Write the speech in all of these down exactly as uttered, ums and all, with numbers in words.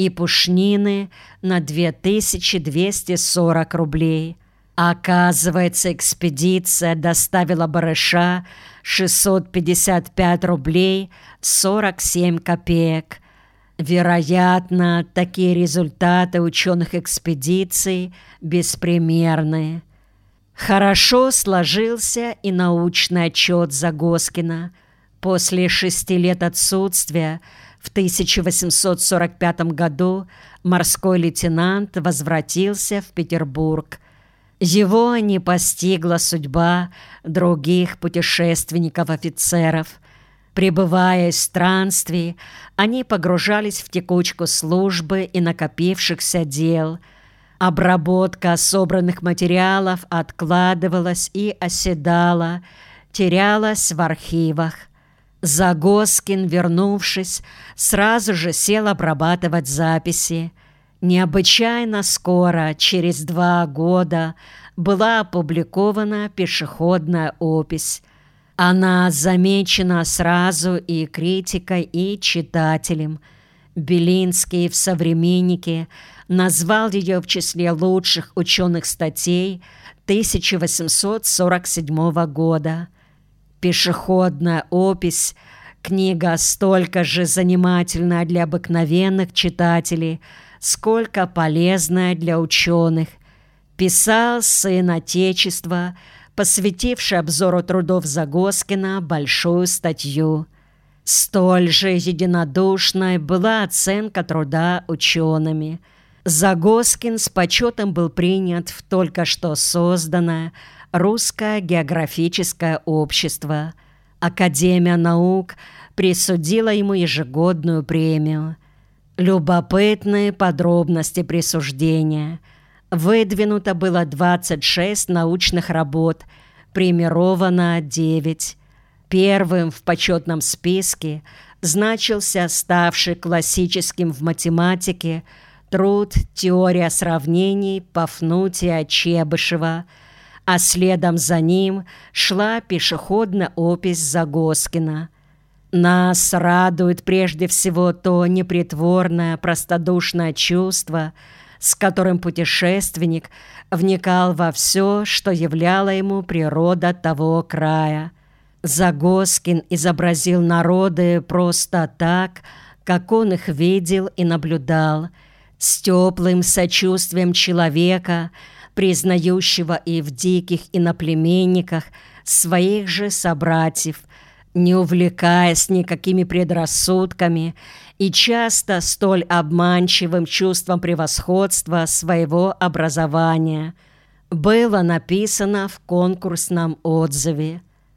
и пушнины на две тысячи двести сорок рублей. Оказывается, экспедиция доставила барыша шестьсот пятьдесят пять рублей сорок семь копеек. Вероятно, такие результаты ученых экспедиций беспримерны. Хорошо сложился и научный отчет Загоскина. После шести лет отсутствия в тысяча восемьсот сорок пятом году морской лейтенант возвратился в Петербург. Его не постигла судьба других путешественников-офицеров. Пребывая из странствий, они погружались в текучку службы и накопившихся дел. Обработка собранных материалов откладывалась и оседала, терялась в архивах. Загоскин, вернувшись, сразу же сел обрабатывать записи. Необычайно скоро, через два года, была опубликована пешеходная опись. Она замечена сразу и критикой, и читателем. Белинский в «Современнике» назвал ее в числе лучших ученых статей тысяча восемьсот сорок седьмого года. Пешеходная опись – книга столько же занимательная для обыкновенных читателей, сколько полезная для ученых. Писал сын Отечества, посвятивший обзору трудов Загоскина большую статью. Столь же единодушной была оценка труда учеными. Загоскин с почетом был принят в только что созданное Русское географическое общество. Академия наук присудила ему ежегодную премию. Любопытные подробности присуждения. Выдвинуто было двадцать шесть научных работ, премировано девять. Первым в почетном списке значился ставший классическим в математике труд «Теория сравнений» Пафнутия Чебышева, а следом за ним шла пешеходная опись Загоскина. Нас радует прежде всего то непритворное, простодушное чувство, с которым путешественник вникал во все, что являла ему природа того края. Загоскин изобразил народы просто так, как он их видел и наблюдал, с теплым сочувствием человека, признающего и в диких иноплеменниках своих же собратьев, не увлекаясь никакими предрассудками и часто столь обманчивым чувством превосходства своего образования, было написано в конкурсном отзыве.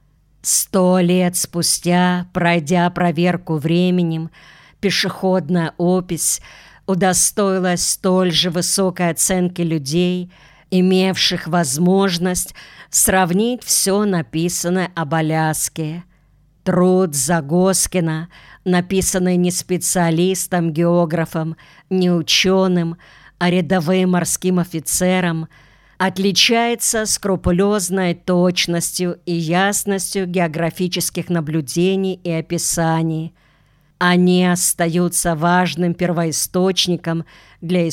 Сто лет спустя, пройдя проверку временем, пешеходная опись удостоилась столь же высокой оценки людей, имевших возможность сравнить все написанное об Аляске. Труд Загоскина, написанный не специалистом-географом, не ученым, а рядовым морским офицером, отличается скрупулезной точностью и ясностью географических наблюдений и описаний. Они остаются важным первоисточником для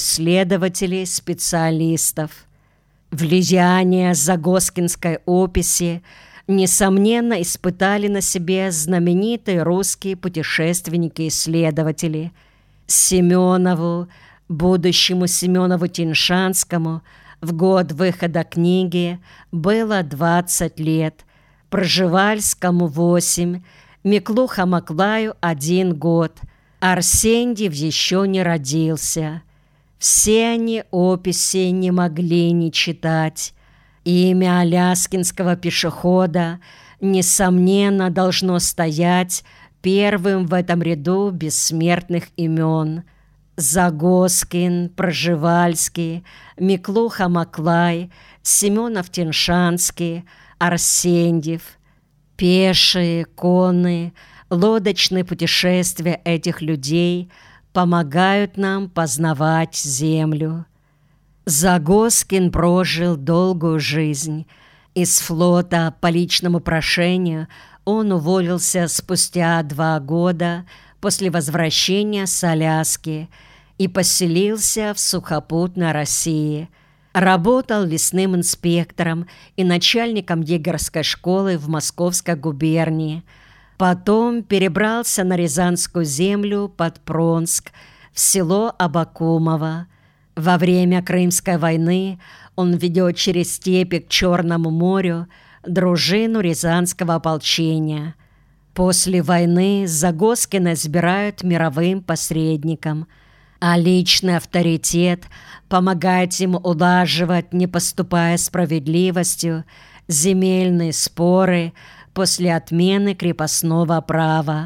исследователей-специалистов. Влияние Загоскинской описи несомненно испытали на себе знаменитые русские путешественники-исследователи. Семенову, будущему Семенову-Тиншанскому, в год выхода книги было двадцать лет, Пржевальскому восемь, Миклуху-Маклаю один год, Арсеньев еще не родился. Все они описи не могли не читать. Имя аляскинского пешехода, несомненно, должно стоять первым в этом ряду бессмертных имен. Загоскин, Пржевальский, Миклуха-Маклай, Семенов-Тиншанский, Арсеньев. Пешие, конные, лодочные путешествия этих людей помогают нам познавать землю. Загоскин прожил долгую жизнь. Из флота по личному прошению он уволился спустя два года после возвращения с Аляски и поселился в сухопутной России. Работал лесным инспектором и начальником егерской школы в Московской губернии. Потом перебрался на Рязанскую землю под Пронск, в село Абакумово. Во время Крымской войны он ведет через степи к Черному морю дружину Рязанского ополчения. После войны Загоскина избирают мировым посредником, а личный авторитет помогает ему улаживать, не поступая справедливостью, земельные споры после отмены крепостного права.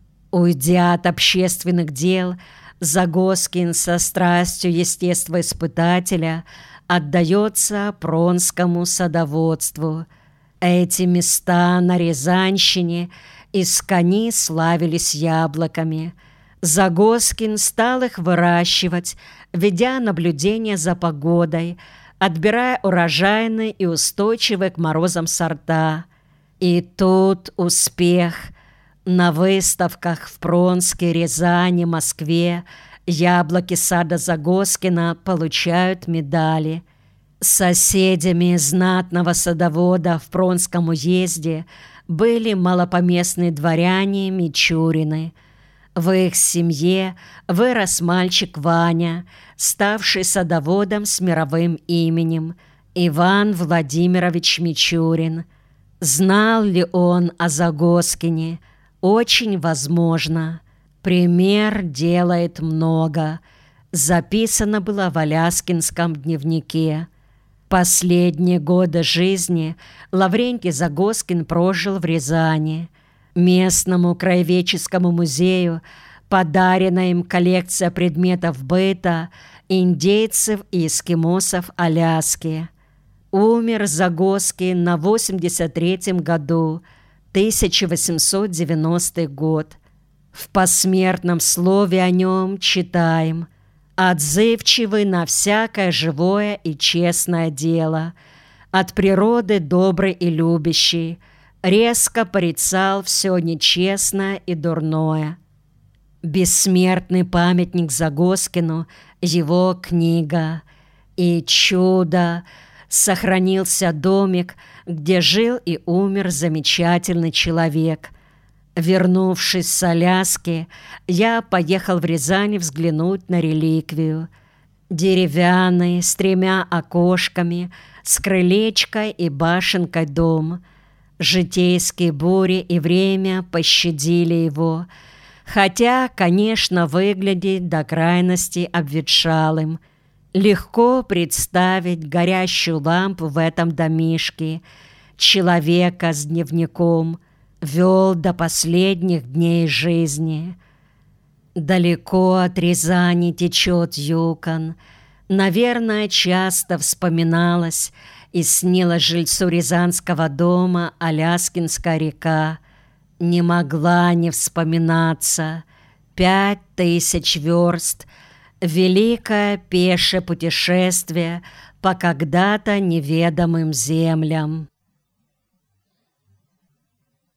Уйдя от общественных дел, Загоскин со страстью естествоиспытателя отдается пронскому садоводству. Эти места на Рязанщине искони славились яблоками. Загоскин стал их выращивать, ведя наблюдение за погодой, отбирая урожайные и устойчивые к морозам сорта. И тут успех. На выставках в Пронске, Рязани, Москве яблоки сада Загоскина получают медали. Соседями знатного садовода в Пронском уезде были малопоместные дворяне Мичурины. В их семье вырос мальчик Ваня, ставший садоводом с мировым именем, Иван Владимирович Мичурин. Знал ли он о Загоскине? Очень возможно. Пример делает много. Записано было в Аляскинском дневнике. Последние годы жизни Лаврентий Загоскин прожил в Рязани. Местному краеведческому музею подарена им коллекция предметов быта индейцев и эскимосов Аляски. Умер Загоскин на восемьдесят третьем году, тысяча восемьсот девяностый год. В посмертном слове о нем читаем: «Отзывчивый на всякое живое и честное дело, от природы добрый и любящий, резко порицал все нечестное и дурное». Бессмертный памятник Загоскину — его книга. И чудо! Сохранился домик, где жил и умер замечательный человек. Вернувшись с Аляски, я поехал в Рязань взглянуть на реликвию. Деревянный, с тремя окошками, с крылечкой и башенкой дом. Житейские бури и время пощадили его, хотя, конечно, выглядит до крайности обветшалым. Легко представить горящую лампу в этом домишке, человека с дневником, вел до последних дней жизни. Далеко от Рязани течет Юкон. Наверное, часто вспоминалась и снилась жильцу Рязанского дома Аляскинская река. Не могла не вспоминаться. Пять тысяч верст — великое пешее путешествие по когда-то неведомым землям.